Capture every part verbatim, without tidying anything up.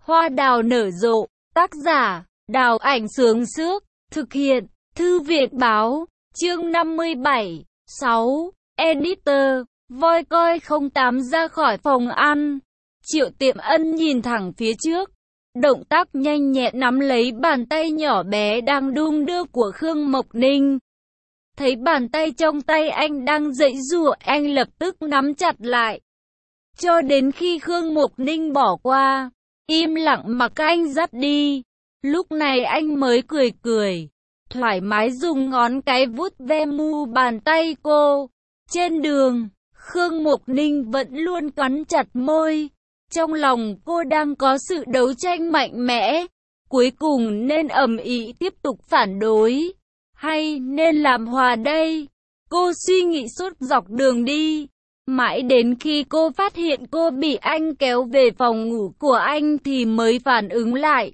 Hoa đào nở rộ, tác giả, Đào Ảnh Sướng Sước, thực hiện, Thư viện Báo, chương năm mươi bảy, sáu, Editor, voi coi không tám ra khỏi phòng ăn. Triệu Tiệm Ân nhìn thẳng phía trước, động tác nhanh nhẹn nắm lấy bàn tay nhỏ bé đang đung đưa của Khương Mộc Ninh. Thấy bàn tay trong tay anh đang giãy giụa, anh lập tức nắm chặt lại. Cho đến khi Khương Mộc Ninh bỏ qua, im lặng mặc anh dắt đi. Lúc này anh mới cười cười, thoải mái dùng ngón cái vuốt ve mu bàn tay cô. Trên đường, Khương Mộc Ninh vẫn luôn cắn chặt môi. Trong lòng cô đang có sự đấu tranh mạnh mẽ. Cuối cùng nên ầm ĩ tiếp tục phản đối, hay nên làm hòa đây? Cô suy nghĩ suốt dọc đường đi. Mãi đến khi cô phát hiện cô bị anh kéo về phòng ngủ của anh thì mới phản ứng lại.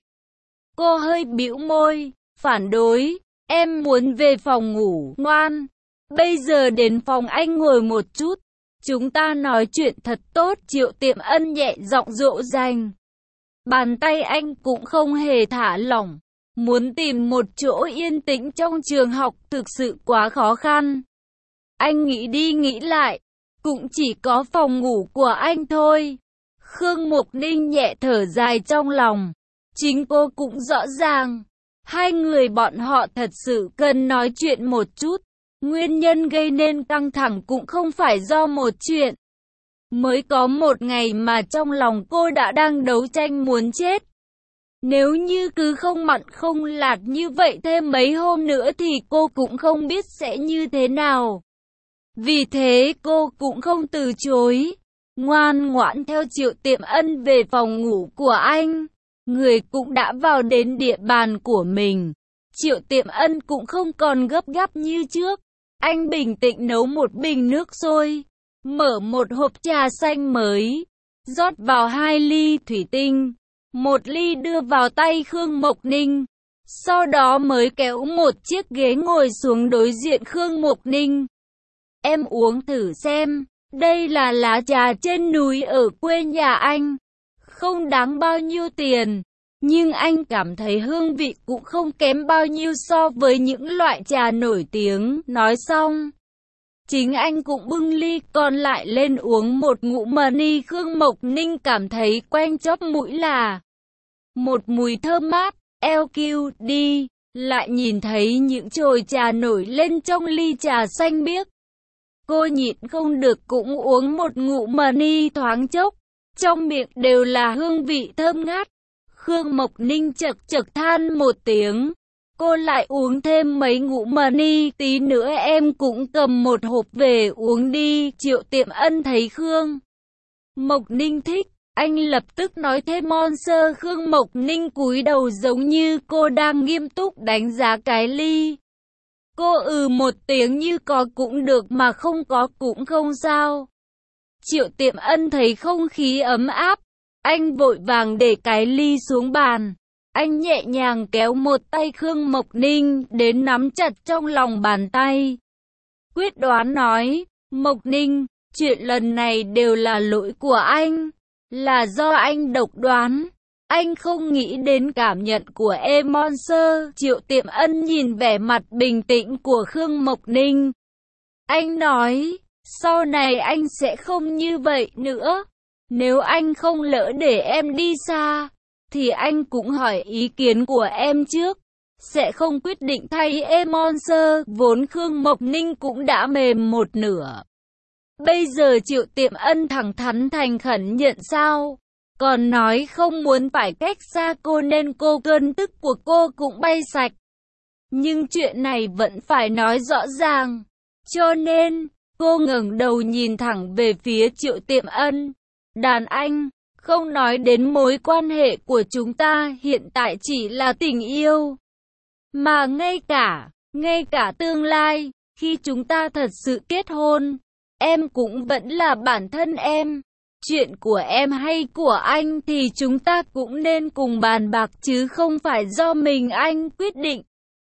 Cô hơi bĩu môi, phản đối, em muốn về phòng ngủ, ngoan. Bây giờ đến phòng anh ngồi một chút, chúng ta nói chuyện thật tốt. Triệu Tiệm Ân nhẹ giọng dỗ dành. Bàn tay anh cũng không hề thả lỏng. Muốn tìm một chỗ yên tĩnh trong trường học thực sự quá khó khăn. Anh nghĩ đi nghĩ lại, cũng chỉ có phòng ngủ của anh thôi. Khương Mộc Ninh nhẹ thở dài trong lòng. Chính cô cũng rõ ràng, hai người bọn họ thật sự cần nói chuyện một chút. Nguyên nhân gây nên căng thẳng cũng không phải do một chuyện. Mới có một ngày mà trong lòng cô đã đang đấu tranh muốn chết. Nếu như cứ không mặn không lạt như vậy thêm mấy hôm nữa thì cô cũng không biết sẽ như thế nào. Vì thế cô cũng không từ chối, ngoan ngoãn theo Triệu Tiệm Ân về phòng ngủ của anh. Người cũng đã vào đến địa bàn của mình. Triệu Tiệm Ân cũng không còn gấp gáp như trước. Anh bình tĩnh nấu một bình nước sôi, mở một hộp trà xanh mới, rót vào hai ly thủy tinh. Một ly đưa vào tay Khương Mộc Ninh, sau đó mới kéo một chiếc ghế ngồi xuống đối diện Khương Mộc Ninh. Em uống thử xem, đây là lá trà trên núi ở quê nhà anh. Không đáng bao nhiêu tiền, nhưng anh cảm thấy hương vị cũng không kém bao nhiêu so với những loại trà nổi tiếng. Nói xong, chính anh cũng bưng ly còn lại lên uống một ngụm mà ni. Khương Mộc Ninh cảm thấy quanh chóp mũi là một mùi thơm mát, eo kiu đi, lại nhìn thấy những chồi trà nổi lên trong ly trà xanh biếc. Cô nhịn không được cũng uống một ngụm mà ni, thoáng chốc, trong miệng đều là hương vị thơm ngát. Khương Mộc Ninh chật chật than một tiếng. Cô lại uống thêm mấy ngụm mà ni, tí nữa em cũng cầm một hộp về uống đi. Triệu Tiệm Ân thấy Khương Mộc Ninh thích, anh lập tức nói thêm Monster. Khương Mộc Ninh cúi đầu giống như cô đang nghiêm túc đánh giá cái ly. Cô ừ một tiếng như có cũng được mà không có cũng không sao. Triệu Tiệm Ân thấy không khí ấm áp, anh vội vàng để cái ly xuống bàn. Anh nhẹ nhàng kéo một tay Khương Mộc Ninh đến nắm chặt trong lòng bàn tay. Quyết đoán nói, Mộc Ninh, chuyện lần này đều là lỗi của anh. Là do anh độc đoán. Anh không nghĩ đến cảm nhận của em Monster. Triệu Tiệm Ân nhìn vẻ mặt bình tĩnh của Khương Mộc Ninh. Anh nói, sau này anh sẽ không như vậy nữa. Nếu anh không lỡ để em đi xa, thì anh cũng hỏi ý kiến của em trước. Sẽ không quyết định thay em Monster. Vốn Khương Mộc Ninh cũng đã mềm một nửa. Bây giờ Triệu Tiệm Ân thẳng thắn thành khẩn nhận sao. Còn nói không muốn phải cách xa cô nên cô cơn tức của cô cũng bay sạch. Nhưng chuyện này vẫn phải nói rõ ràng. Cho nên, cô ngẩng đầu nhìn thẳng về phía Triệu Tiệm Ân. Đàn anh, không nói đến mối quan hệ của chúng ta hiện tại chỉ là tình yêu. Mà ngay cả, ngay cả tương lai, khi chúng ta thật sự kết hôn, em cũng vẫn là bản thân em. Chuyện của em hay của anh thì chúng ta cũng nên cùng bàn bạc chứ không phải do mình anh quyết định.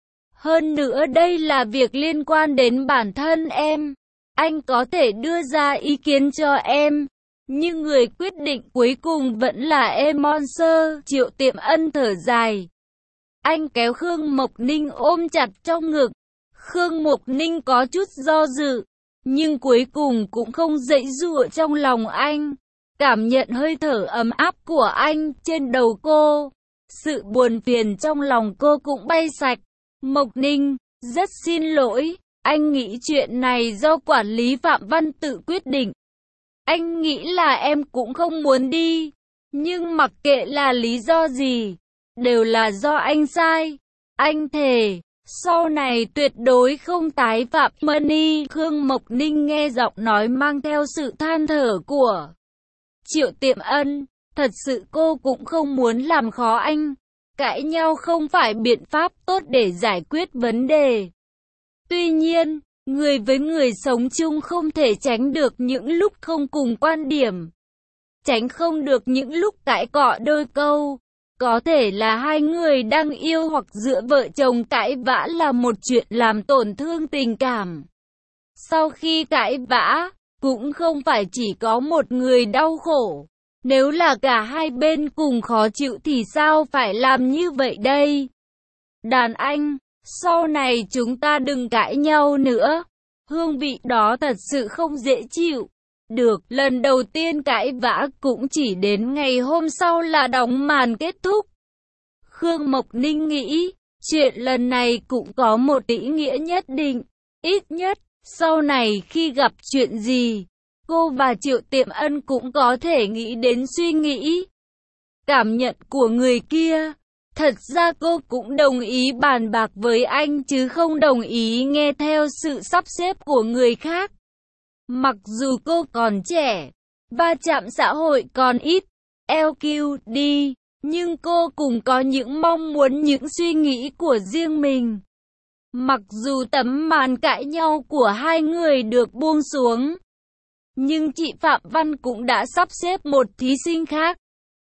Hơn nữa đây là việc liên quan đến bản thân em. Anh có thể đưa ra ý kiến cho em, Nhưng người quyết định cuối cùng vẫn là Emonser. Triệu Tiệm Ân thở dài. Anh kéo Khương Mộc Ninh ôm chặt trong ngực. Khương Mộc Ninh có chút do dự, nhưng cuối cùng cũng không dãy dụa trong lòng anh. Cảm nhận hơi thở ấm áp của anh trên đầu cô. Sự buồn phiền trong lòng cô cũng bay sạch. Mộc Ninh, rất xin lỗi. Anh nghĩ chuyện này do quản lý Phạm Văn tự quyết định. Anh nghĩ là em cũng không muốn đi. Nhưng mặc kệ là lý do gì, đều là do anh sai. Anh thề, sau này tuyệt đối không tái phạm. Money. Khương Mộc Ninh nghe giọng nói mang theo sự than thở của Triệu Tiệm Ân. Thật sự cô cũng không muốn làm khó anh. Cãi nhau không phải biện pháp tốt để giải quyết vấn đề. Tuy nhiên, người với người sống chung không thể tránh được những lúc không cùng quan điểm. Tránh không được những lúc cãi cọ đôi câu. Có thể là hai người đang yêu hoặc giữa vợ chồng cãi vã là một chuyện làm tổn thương tình cảm. Sau khi cãi vã, cũng không phải chỉ có một người đau khổ. Nếu là cả hai bên cùng khó chịu thì sao phải làm như vậy đây? Đàn anh, sau này chúng ta đừng cãi nhau nữa. Hương vị đó thật sự không dễ chịu. Được, lần đầu tiên cãi vã cũng chỉ đến ngày hôm sau là đóng màn kết thúc. Khương Mộc Ninh nghĩ, chuyện lần này cũng có một ý nghĩa nhất định. Ít nhất, sau này khi gặp chuyện gì, cô và Triệu Tiệm Ân cũng có thể nghĩ đến suy nghĩ. Cảm nhận của người kia. Thật ra cô cũng đồng ý bàn bạc với anh chứ không đồng ý nghe theo sự sắp xếp của người khác. Mặc dù cô còn trẻ, va chạm xã hội còn ít, lờ quy đê, nhưng cô cũng có những mong muốn, những suy nghĩ của riêng mình. Mặc dù tấm màn cãi nhau của hai người được buông xuống, nhưng chị Phạm Văn cũng đã sắp xếp một thí sinh khác.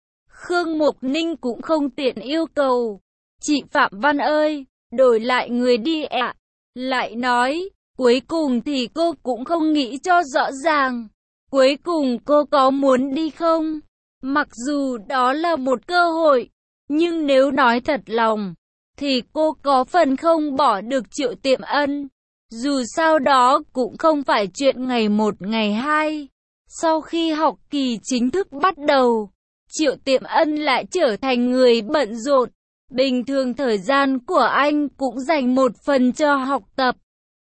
Khương Mộc Ninh cũng không tiện yêu cầu. Chị Phạm Văn ơi, đổi lại người đi ạ. Lại nói, cuối cùng thì cô cũng không nghĩ cho rõ ràng. Cuối cùng cô có muốn đi không? Mặc dù đó là một cơ hội, nhưng nếu nói thật lòng, thì cô có phần không bỏ được Triệu Tiệm Ân. Dù sao đó cũng không phải chuyện ngày một ngày hai. Sau khi học kỳ chính thức bắt đầu, Triệu Tiệm Ân lại trở thành người bận rộn. Bình thường thời gian của anh cũng dành một phần cho học tập,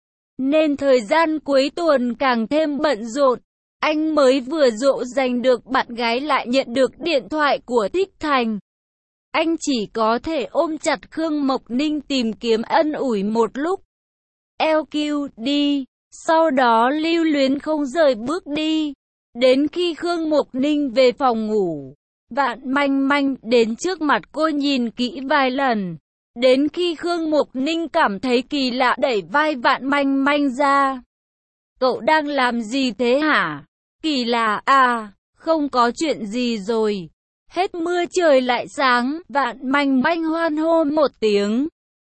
nên thời gian cuối tuần càng thêm bận rộn. Anh mới vừa dỗ dành được bạn gái lại nhận được điện thoại của Thích Thành. Anh chỉ có thể ôm chặt Khương Mộc Ninh tìm kiếm ân ủi một lúc. lờ quy đê, sau đó lưu luyến không rời bước đi. Đến khi Khương Mộc Ninh về phòng ngủ, Vạn Manh Manh đến trước mặt cô nhìn kỹ vài lần. Đến khi Khương Mộc Ninh cảm thấy kỳ lạ đẩy vai Vạn Manh Manh ra. Cậu đang làm gì thế hả? Kỳ lạ à, không có chuyện gì rồi. Hết mưa trời lại sáng, Vạn Manh Manh hoan hô một tiếng.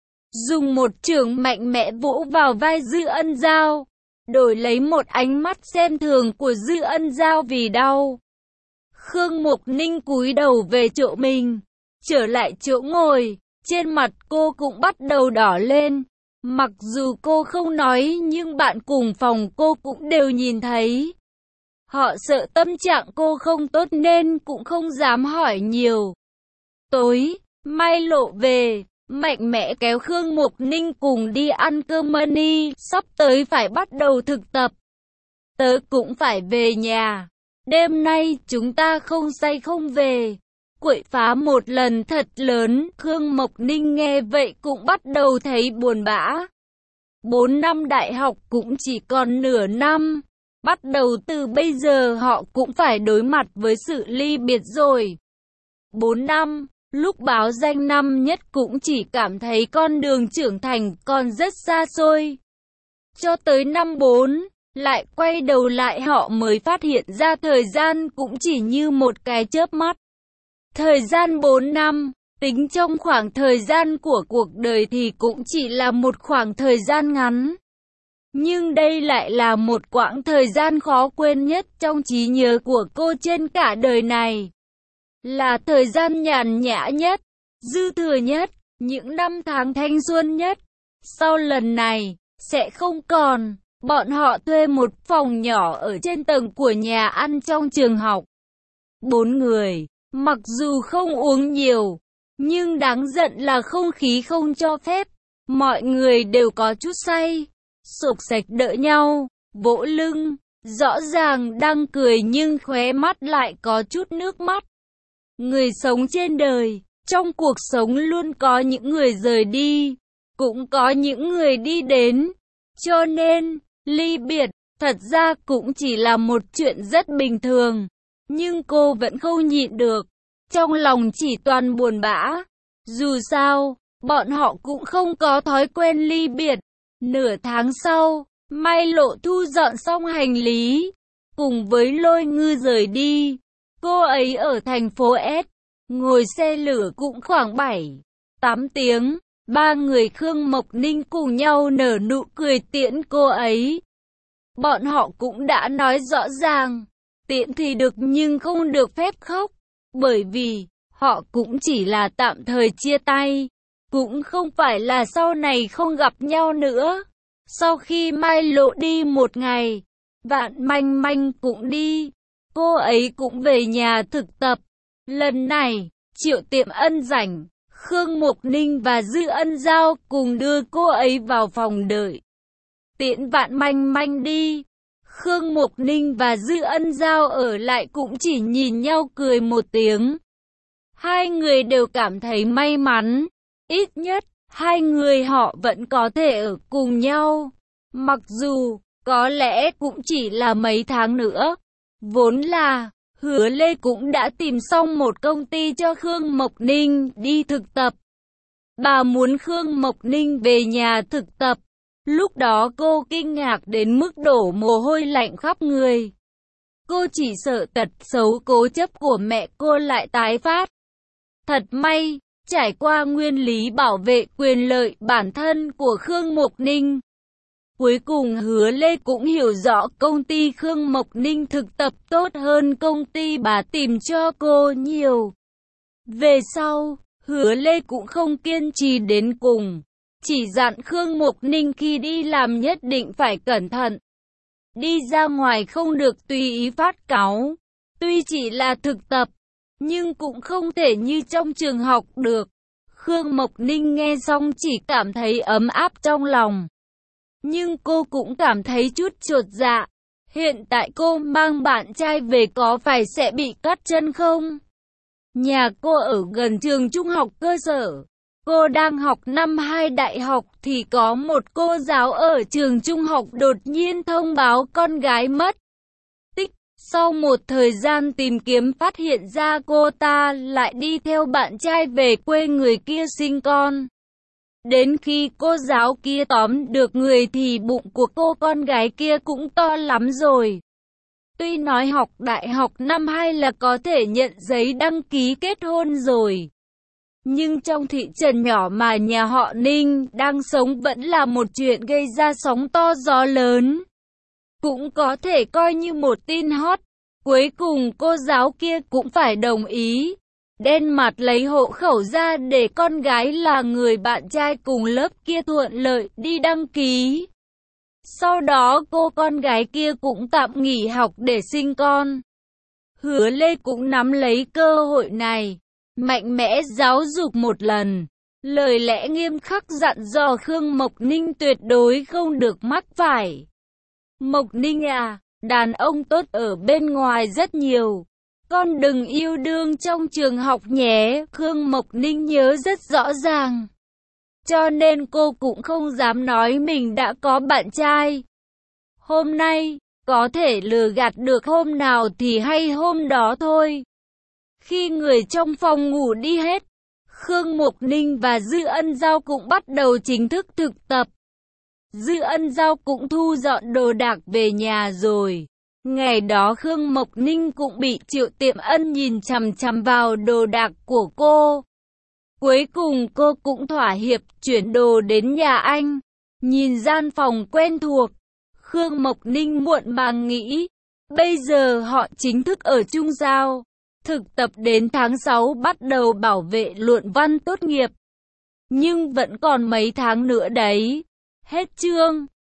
Dùng một chưởng mạnh mẽ vỗ vào vai Dư Ân Giao, đổi lấy một ánh mắt xem thường của Dư Ân Giao vì đau. Khương Mộc Ninh cúi đầu về chỗ mình, trở lại chỗ ngồi, trên mặt cô cũng bắt đầu đỏ lên. Mặc dù cô không nói nhưng bạn cùng phòng cô cũng đều nhìn thấy. Họ sợ tâm trạng cô không tốt nên cũng không dám hỏi nhiều. Tối, Mai Lộ về, mạnh mẽ kéo Khương Mộc Ninh cùng đi ăn cơm. Money, sắp tới phải bắt đầu thực tập. Tớ cũng phải về nhà. Đêm nay chúng ta không say không về. Quậy phá một lần thật lớn. Khương Mộc Ninh nghe vậy cũng bắt đầu thấy buồn bã. Bốn năm đại học cũng chỉ còn nửa năm. Bắt đầu từ bây giờ họ cũng phải đối mặt với sự ly biệt rồi. Bốn năm, lúc báo danh năm nhất cũng chỉ cảm thấy con đường trưởng thành còn rất xa xôi. Cho tới năm bốn, lại quay đầu lại họ mới phát hiện ra thời gian cũng chỉ như một cái chớp mắt. Thời gian bốn năm, tính trong khoảng thời gian của cuộc đời thì cũng chỉ là một khoảng thời gian ngắn. Nhưng đây lại là một quãng thời gian khó quên nhất trong trí nhớ của cô trên cả đời này. Là thời gian nhàn nhã nhất, dư thừa nhất, những năm tháng thanh xuân nhất. Sau lần này, sẽ không còn. Bọn họ thuê một phòng nhỏ ở trên tầng của nhà ăn trong trường học. Bốn người, mặc dù không uống nhiều, nhưng đáng giận là không khí không cho phép. Mọi người đều có chút say, sộc sạch đỡ nhau, vỗ lưng, rõ ràng đang cười nhưng khóe mắt lại có chút nước mắt. Người sống trên đời, trong cuộc sống luôn có những người rời đi, cũng có những người đi đến. Cho nên, ly biệt, thật ra cũng chỉ là một chuyện rất bình thường. Nhưng cô vẫn không nhịn được, trong lòng chỉ toàn buồn bã. Dù sao, bọn họ cũng không có thói quen ly biệt. Nửa tháng sau, Mai Lộ thu dọn xong hành lý, cùng với Lôi Ngư rời đi. Cô ấy ở thành phố S, ngồi xe lửa cũng khoảng bảy, tám tiếng. Ba người Khương Mộc Ninh cùng nhau nở nụ cười tiễn cô ấy. Bọn họ cũng đã nói rõ ràng, tiễn thì được nhưng không được phép khóc, bởi vì họ cũng chỉ là tạm thời chia tay, cũng không phải là sau này không gặp nhau nữa. Sau khi Mai Lộ đi một ngày, Vạn Manh Manh cũng đi, cô ấy cũng về nhà thực tập. Lần này, Triệu Tiệm Ân rảnh, Khương Mộc Ninh và Dư Ân Giao cùng đưa cô ấy vào phòng đợi. Tiễn Vạn Manh Manh đi, Khương Mộc Ninh và Dư Ân Giao ở lại cũng chỉ nhìn nhau cười một tiếng. Hai người đều cảm thấy may mắn, ít nhất, hai người họ vẫn có thể ở cùng nhau. Mặc dù, có lẽ cũng chỉ là mấy tháng nữa. Vốn là, Hứa Lê cũng đã tìm xong một công ty cho Khương Mộc Ninh đi thực tập. Bà muốn Khương Mộc Ninh về nhà thực tập. Lúc đó cô kinh ngạc đến mức đổ mồ hôi lạnh khắp người. Cô chỉ sợ tật xấu cố chấp của mẹ cô lại tái phát. Thật may, trải qua nguyên lý bảo vệ quyền lợi bản thân của Khương Mộc Ninh. Cuối cùng Hứa Lê cũng hiểu rõ công ty Khương Mộc Ninh thực tập tốt hơn công ty bà tìm cho cô nhiều. Về sau, Hứa Lê cũng không kiên trì đến cùng. Chỉ dặn Khương Mộc Ninh khi đi làm nhất định phải cẩn thận. Đi ra ngoài không được tùy ý phát cáu. Tuy chỉ là thực tập, nhưng cũng không thể như trong trường học được. Khương Mộc Ninh nghe xong chỉ cảm thấy ấm áp trong lòng. Nhưng cô cũng cảm thấy chút chột dạ. Hiện tại cô mang bạn trai về có phải sẽ bị cắt chân không? Nhà cô ở gần trường trung học cơ sở. Cô đang học năm hai đại học thì có một cô giáo ở trường trung học đột nhiên thông báo con gái mất tích. Sau một thời gian tìm kiếm phát hiện ra cô ta lại đi theo bạn trai về quê người kia sinh con. Đến khi cô giáo kia tóm được người thì bụng của cô con gái kia cũng to lắm rồi. Tuy nói học đại học năm hai là có thể nhận giấy đăng ký kết hôn rồi. Nhưng trong thị trấn nhỏ mà nhà họ Ninh đang sống vẫn là một chuyện gây ra sóng to gió lớn. Cũng có thể coi như một tin hot. Cuối cùng cô giáo kia cũng phải đồng ý. Đen mặt lấy hộ khẩu ra để con gái là người bạn trai cùng lớp kia thuận lợi đi đăng ký. Sau đó cô con gái kia cũng tạm nghỉ học để sinh con. Hứa Lê cũng nắm lấy cơ hội này, mạnh mẽ giáo dục một lần. Lời lẽ nghiêm khắc dặn dò Khương Mộc Ninh tuyệt đối không được mắc phải. Mộc Ninh à, đàn ông tốt ở bên ngoài rất nhiều. Con đừng yêu đương trong trường học nhé, Khương Mộc Ninh nhớ rất rõ ràng. Cho nên cô cũng không dám nói mình đã có bạn trai. Hôm nay, có thể lừa gạt được hôm nào thì hay hôm đó thôi. Khi người trong phòng ngủ đi hết, Khương Mộc Ninh và Dư Ân Giao cũng bắt đầu chính thức thực tập. Dư Ân Giao cũng thu dọn đồ đạc về nhà rồi. Ngày đó Khương Mộc Ninh cũng bị Triệu Tiệm Ân nhìn chằm chằm vào đồ đạc của cô. Cuối cùng cô cũng thỏa hiệp chuyển đồ đến nhà anh. Nhìn gian phòng quen thuộc, Khương Mộc Ninh muộn màng nghĩ, bây giờ họ chính thức ở chung giao. Thực tập đến tháng sáu bắt đầu bảo vệ luận văn tốt nghiệp. Nhưng vẫn còn mấy tháng nữa đấy. Hết chương.